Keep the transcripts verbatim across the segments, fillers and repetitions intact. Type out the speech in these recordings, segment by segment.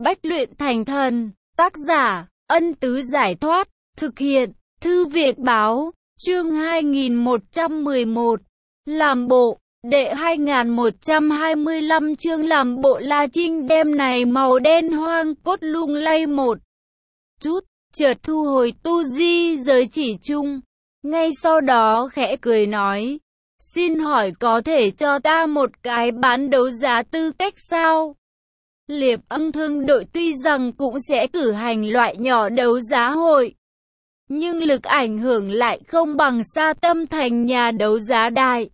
Bách luyện thành thần. Tác giả, Ân Tứ Giải Thoát. Thực hiện, Thư Việt Báo. Chương hai nghìn một trăm mười một. Làm bộ. Đệ hai nghìn một trăm hai mươi lăm chương làm bộ. La Trinh đem này màu đen hoang cốt lung lay một chút, chợt thu hồi tu di giới chỉ chung. Ngay sau đó khẽ cười nói, xin hỏi có thể cho ta một cái bán đấu giá tư cách sao? Liệp Ưng Thương đội tuy rằng cũng sẽ cử hành loại nhỏ đấu giá hội, nhưng lực ảnh hưởng lại không bằng Sa Tâm Thành nhà đấu giá đại.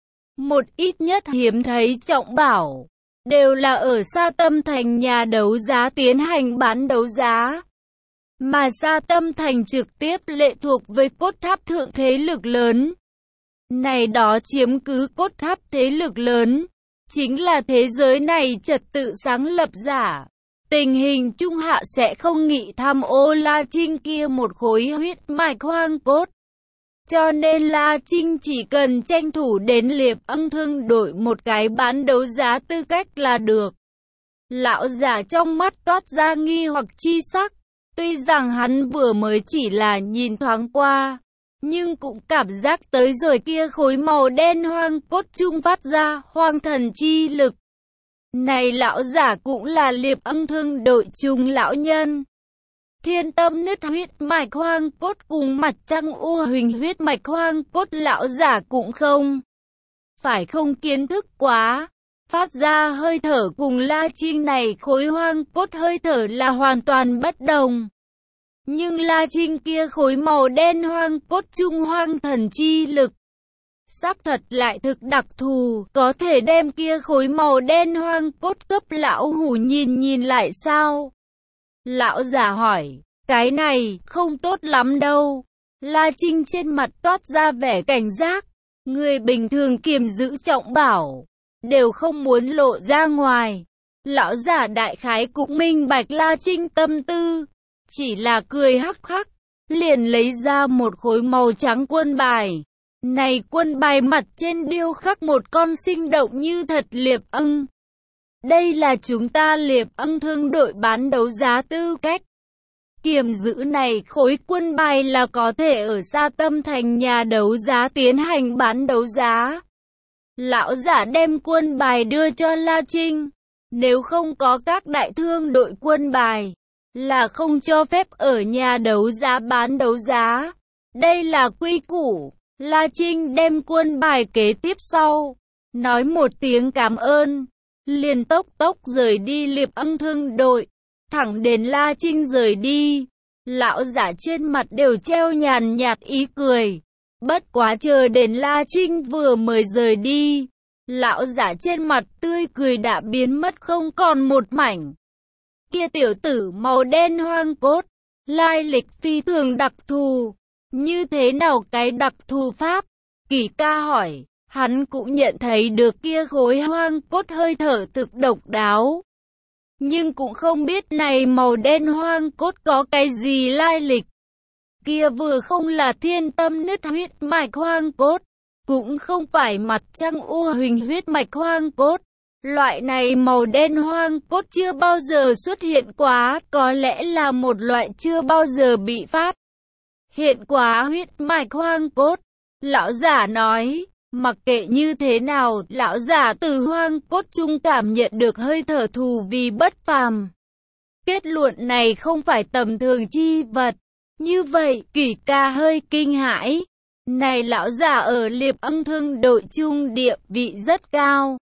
Một ít nhất hiếm thấy trọng bảo, đều là ở Sa Tâm Thành nhà đấu giá tiến hành bán đấu giá. Mà Sa Tâm Thành trực tiếp lệ thuộc với cốt tháp thượng thế lực lớn. Này đó chiếm cứ cốt tháp thế lực lớn, chính là thế giới này trật tự sáng lập giả. Tình hình trung hạ sẽ không nghĩ tham ô La Trinh kia một khối huyết mạch hoang cốt. Cho nên La Trinh chỉ cần tranh thủ đến Liệp Ưng Thương đội một cái bán đấu giá tư cách là được. Lão giả trong mắt toát ra nghi hoặc chi sắc. Tuy rằng hắn vừa mới chỉ là nhìn thoáng qua, nhưng cũng cảm giác tới rồi kia khối màu đen hoang cốt trung phát ra hoang thần chi lực. Này lão giả cũng là Liệp Ưng Thương đội trung lão nhân. Thiên tâm nứt huyết mạch hoang cốt cùng mặt trăng u huỳnh huyết mạch hoang cốt lão giả cũng không phải không kiến thức quá. Phát ra hơi thở cùng La Trinh này khối hoang cốt hơi thở là hoàn toàn bất đồng. Nhưng La Trinh kia khối màu đen hoang cốt trung hoang thần chi lực, xác thật lại thực đặc thù, có thể đem kia khối màu đen hoang cốt cấp lão hủ nhìn nhìn lại sao? Lão giả hỏi, cái này không tốt lắm đâu. La Trinh trên mặt toát ra vẻ cảnh giác, người bình thường kiềm giữ trọng bảo, đều không muốn lộ ra ngoài. Lão giả đại khái cũng minh bạch La Trinh tâm tư, chỉ là cười hắc hắc, liền lấy ra một khối màu trắng quân bài. Này quân bài mặt trên điêu khắc một con sinh động như thật liệp ưng. Đây là chúng ta Liệp Ưng Thương đội bán đấu giá tư cách. Kiềm giữ này khối quân bài là có thể ở Sa Tâm Thành nhà đấu giá tiến hành bán đấu giá. Lão giả đem quân bài đưa cho La Trinh. Nếu không có các đại thương đội quân bài, là không cho phép ở nhà đấu giá bán đấu giá. Đây là quy củ. La Trinh đem quân bài kế tiếp sau, nói một tiếng cảm ơn, liền tốc tốc rời đi Liệp Ưng Thương đội. Thẳng đến La Trinh rời đi, lão giả trên mặt đều treo nhàn nhạt ý cười. Bất quá chờ đến La Trinh vừa mới rời đi, lão giả trên mặt tươi cười đã biến mất không còn một mảnh. Kia tiểu tử màu đen hoang cốt, lai lịch phi thường đặc thù. Như thế nào cái đặc thù pháp? Kỳ ca hỏi, hắn cũng nhận thấy được kia khối hoang cốt hơi thở thực độc đáo. Nhưng cũng không biết này màu đen hoang cốt có cái gì lai lịch. Kia vừa không là thiên tâm nứt huyết mạch hoang cốt, cũng không phải mặt trăng u huỳnh huyết mạch hoang cốt. Loại này màu đen hoang cốt chưa bao giờ xuất hiện quá, có lẽ là một loại chưa bao giờ bị phát hiện quá huyết mạch hoang cốt. Lão giả nói, mặc kệ như thế nào, lão giả từ hoang cốt trung cảm nhận được hơi thở thù vì bất phàm. Kết luận này không phải tầm thường chi vật. Như vậy, Kỷ ca hơi kinh hãi. Này lão giả ở Liệp Ưng Thương đội trung địa vị rất cao.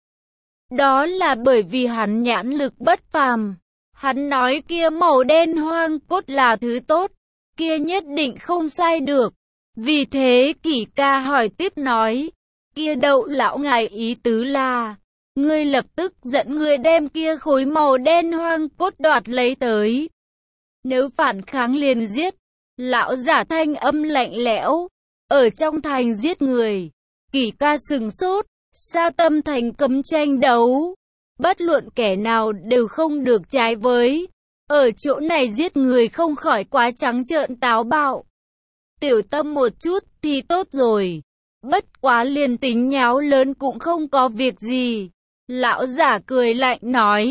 Đó là bởi vì hắn nhãn lực bất phàm. Hắn nói kia màu đen hoang cốt là thứ tốt, kia nhất định không sai được. Vì thế Kỷ ca hỏi tiếp nói, kia đậu lão ngài ý tứ là, ngươi lập tức dẫn người đem kia khối màu đen hoang cốt đoạt lấy tới. Nếu phản kháng liền giết. Lão giả thanh âm lạnh lẽo, ở trong thành giết người. Kỷ ca sừng sốt, Sa Tâm Thành cấm tranh đấu, bất luận kẻ nào đều không được trái với. Ở chỗ này giết người không khỏi quá trắng trợn táo bạo. Tiểu tâm một chút thì tốt rồi. Bất quá liền tính nháo lớn cũng không có việc gì. Lão giả cười lạnh nói,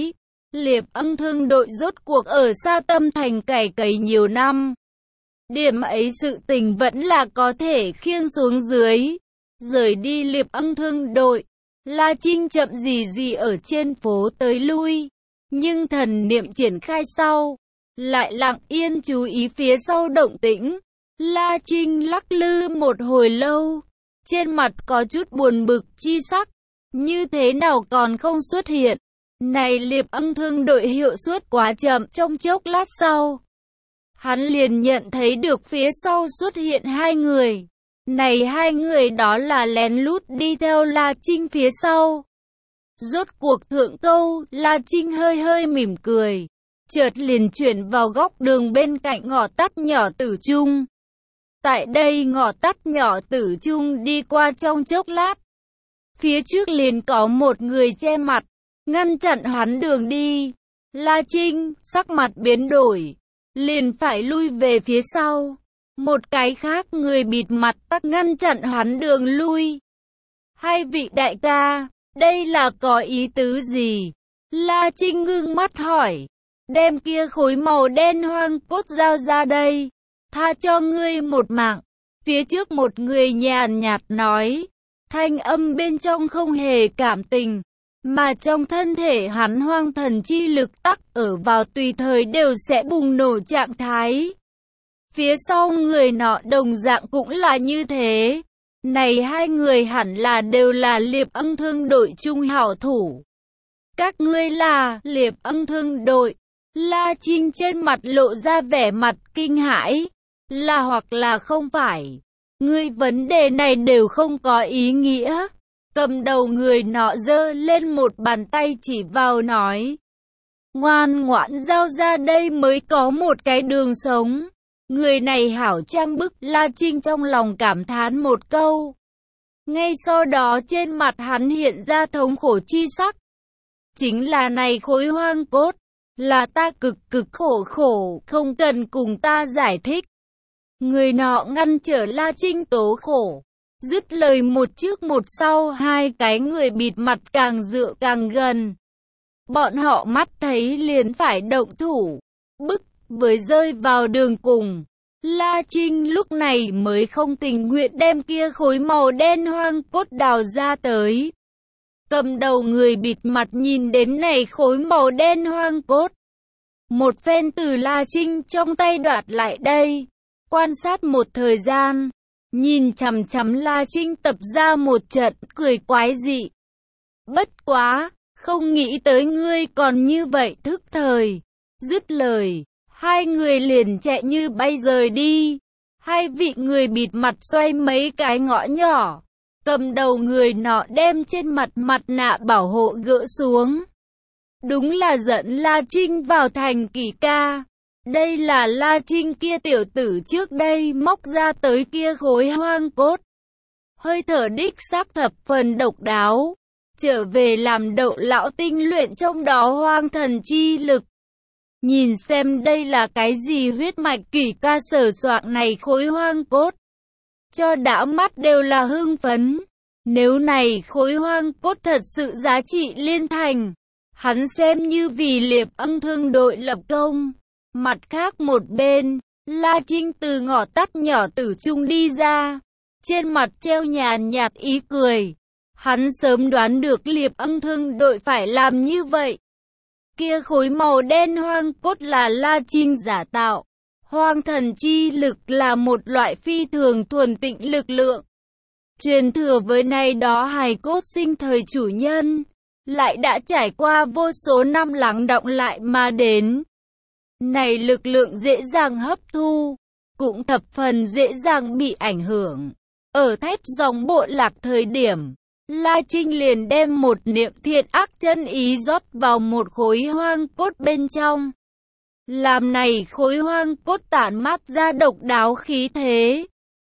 Liệp Ân Thương đội rốt cuộc ở Sa Tâm Thành cày cấy nhiều năm. Điểm ấy sự tình vẫn là có thể khiêng xuống dưới. Rời đi Liệp Ân Thương đội, La Trinh chậm gì gì ở trên phố tới lui. Nhưng thần niệm triển khai sau, lại lặng yên chú ý phía sau động tĩnh. La Trinh lắc lư một hồi lâu, trên mặt có chút buồn bực chi sắc. Như thế nào còn không xuất hiện? Này Liệp Ân Thương đội hiệu suất quá chậm, trong chốc lát sau. Hắn liền nhận thấy được phía sau xuất hiện hai người. Này hai người đó là lén lút đi theo La Trinh phía sau. Rốt cuộc thượng câu, La Trinh hơi hơi mỉm cười. Chợt liền chuyển vào góc đường bên cạnh ngõ tắt nhỏ Tử Trung. Tại đây ngõ tắt nhỏ Tử Trung đi qua trong chốc lát. Phía trước liền có một người che mặt, ngăn chặn hắn đường đi. La Trinh, sắc mặt biến đổi, liền phải lui về phía sau. Một cái khác người bịt mặt tắc ngăn chặn hắn đường lui. Hai vị đại ca, đây là có ý tứ gì? La Trinh ngưng mắt hỏi. Đem kia khối màu đen hoang cốt giao ra đây, tha cho ngươi một mạng. Phía trước một người nhàn nhạt nói, thanh âm bên trong không hề cảm tình, mà trong thân thể hắn hoang thần chi lực tắc ở vào tùy thời đều sẽ bùng nổ trạng thái. Phía sau người nọ đồng dạng cũng là như thế. Này hai người hẳn là đều là Liệp Ân Thương đội trung hảo thủ. Các ngươi là Liệp Ân Thương đội. La Trinh trên mặt lộ ra vẻ mặt kinh hãi. Là hoặc là không phải. Ngươi vấn đề này đều không có ý nghĩa. Cầm đầu người nọ giơ lên một bàn tay chỉ vào nói. Ngoan ngoãn giao ra đây mới có một cái đường sống. Người này hảo trang bức. La Trinh trong lòng cảm thán một câu. Ngay sau đó trên mặt hắn hiện ra thống khổ chi sắc. Chính là này khối hoang cốt. Là ta cực cực khổ khổ, không cần cùng ta giải thích. Người nọ ngăn trở La Trinh tố khổ. Dứt lời một trước một sau, hai cái người bịt mặt càng dựa càng gần. Bọn họ mắt thấy liền phải động thủ. Bức với rơi vào đường cùng. La Trinh lúc này mới không tình nguyện đem kia khối màu đen hoang cốt đào ra tới. Cầm đầu người bịt mặt nhìn đến này khối màu đen hoang cốt. Một phen từ La Trinh trong tay đoạt lại đây. Quan sát một thời gian. Nhìn chằm chằm La Trinh tập ra một trận cười quái dị. Bất quá, không nghĩ tới ngươi còn như vậy thức thời. Dứt lời, hai người liền chạy như bay rời đi. Hai vị người bịt mặt xoay mấy cái ngõ nhỏ. Cầm đầu người nọ đem trên mặt mặt nạ bảo hộ gỡ xuống. Đúng là dẫn La Trinh vào thành Kỳ Ca. Đây là La Trinh kia tiểu tử trước đây móc ra tới kia khối hoang cốt. Hơi thở đích xác thập phần độc đáo. Trở về làm đậu lão tinh luyện trong đó hoang thần chi lực. Nhìn xem đây là cái gì huyết mạch Kỳ Ca sở soạn này khối hoang cốt. Cho đã mắt đều là hưng phấn. Nếu này khối hoang cốt thật sự giá trị liên thành. Hắn xem như vì Liệp Ân Thương đội lập công. Mặt khác một bên, La Trinh từ ngõ tắt nhỏ Tử Trung đi ra. Trên mặt treo nhàn nhạt ý cười. Hắn sớm đoán được Liệp Ân Thương đội phải làm như vậy. Kia khối màu đen hoang cốt là La Trinh giả tạo. Hoang thần chi lực là một loại phi thường thuần tịnh lực lượng. Truyền thừa với này đó hài cốt sinh thời chủ nhân. Lại đã trải qua vô số năm lắng đọng lại mà đến. Này lực lượng dễ dàng hấp thu, cũng thập phần dễ dàng bị ảnh hưởng. Ở thép dòng bộ lạc thời điểm, La Trinh liền đem một niệm thiện ác chân ý rót vào một khối hoang cốt bên trong. Làm này khối hoang cốt tản mát ra độc đáo khí thế.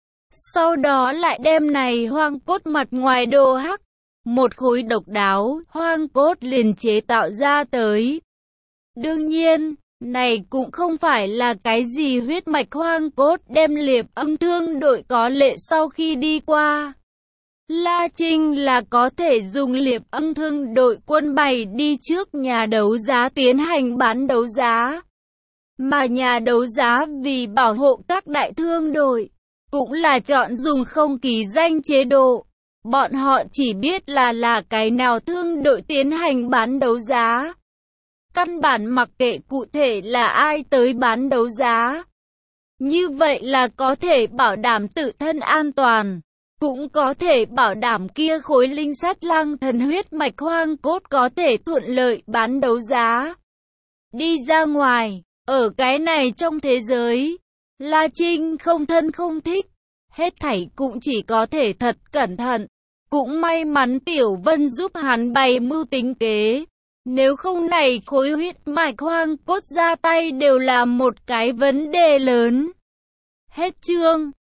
Sau đó lại đem này hoang cốt mặt ngoài đồ hắc. Một khối độc đáo, hoang cốt liền chế tạo ra tới. Đương nhiên, này cũng không phải là cái gì huyết mạch hoang cốt đem Liệp Ân Thương đội có lệ sau khi đi qua. La Trinh là có thể dùng liệp âm thương đội quân bày đi trước nhà đấu giá tiến hành bán đấu giá. Mà nhà đấu giá vì bảo hộ các đại thương đội, cũng là chọn dùng không ký danh chế độ. Bọn họ chỉ biết là là cái nào thương đội tiến hành bán đấu giá. Căn bản mặc kệ cụ thể là ai tới bán đấu giá. Như vậy là có thể bảo đảm tự thân an toàn. Cũng có thể bảo đảm kia khối linh sắt lang thần huyết mạch hoang cốt có thể thuận lợi bán đấu giá. Đi ra ngoài, ở cái này trong thế giới, La Trinh không thân không thích. Hết thảy cũng chỉ có thể thật cẩn thận. Cũng may mắn Tiểu Vân giúp hắn bày mưu tính kế. Nếu không này khối huyết mạch hoang cốt ra tay đều là một cái vấn đề lớn. Hết chương.